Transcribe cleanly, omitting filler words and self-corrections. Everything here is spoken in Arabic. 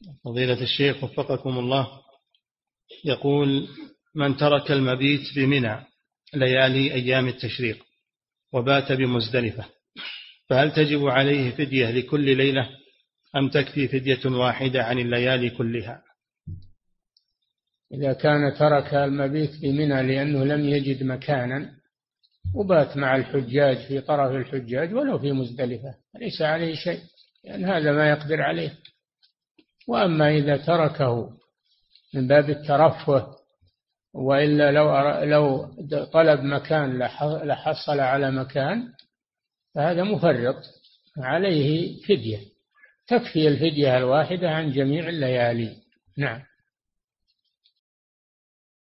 فضيلة الشيخ وفقكم الله، يقول: من ترك المبيت بمنى ليالي أيام التشريق وبات بمزدلفة، فهل تجب عليه فدية لكل ليلة أم تكفي فدية واحدة عن الليالي كلها؟ إذا كان ترك المبيت بمنى لأنه لم يجد مكانا وبات مع الحجاج في طرف الحجاج ولو في مزدلفة ليس عليه شيء، لأن هذا ما يقدر عليه. وأما إذا تركه من باب الترفه وإلا لو طلب مكان لحصل على مكان فهذا مفرط، عليه فدية تكفي الفدية الواحدة عن جميع الليالي. نعم.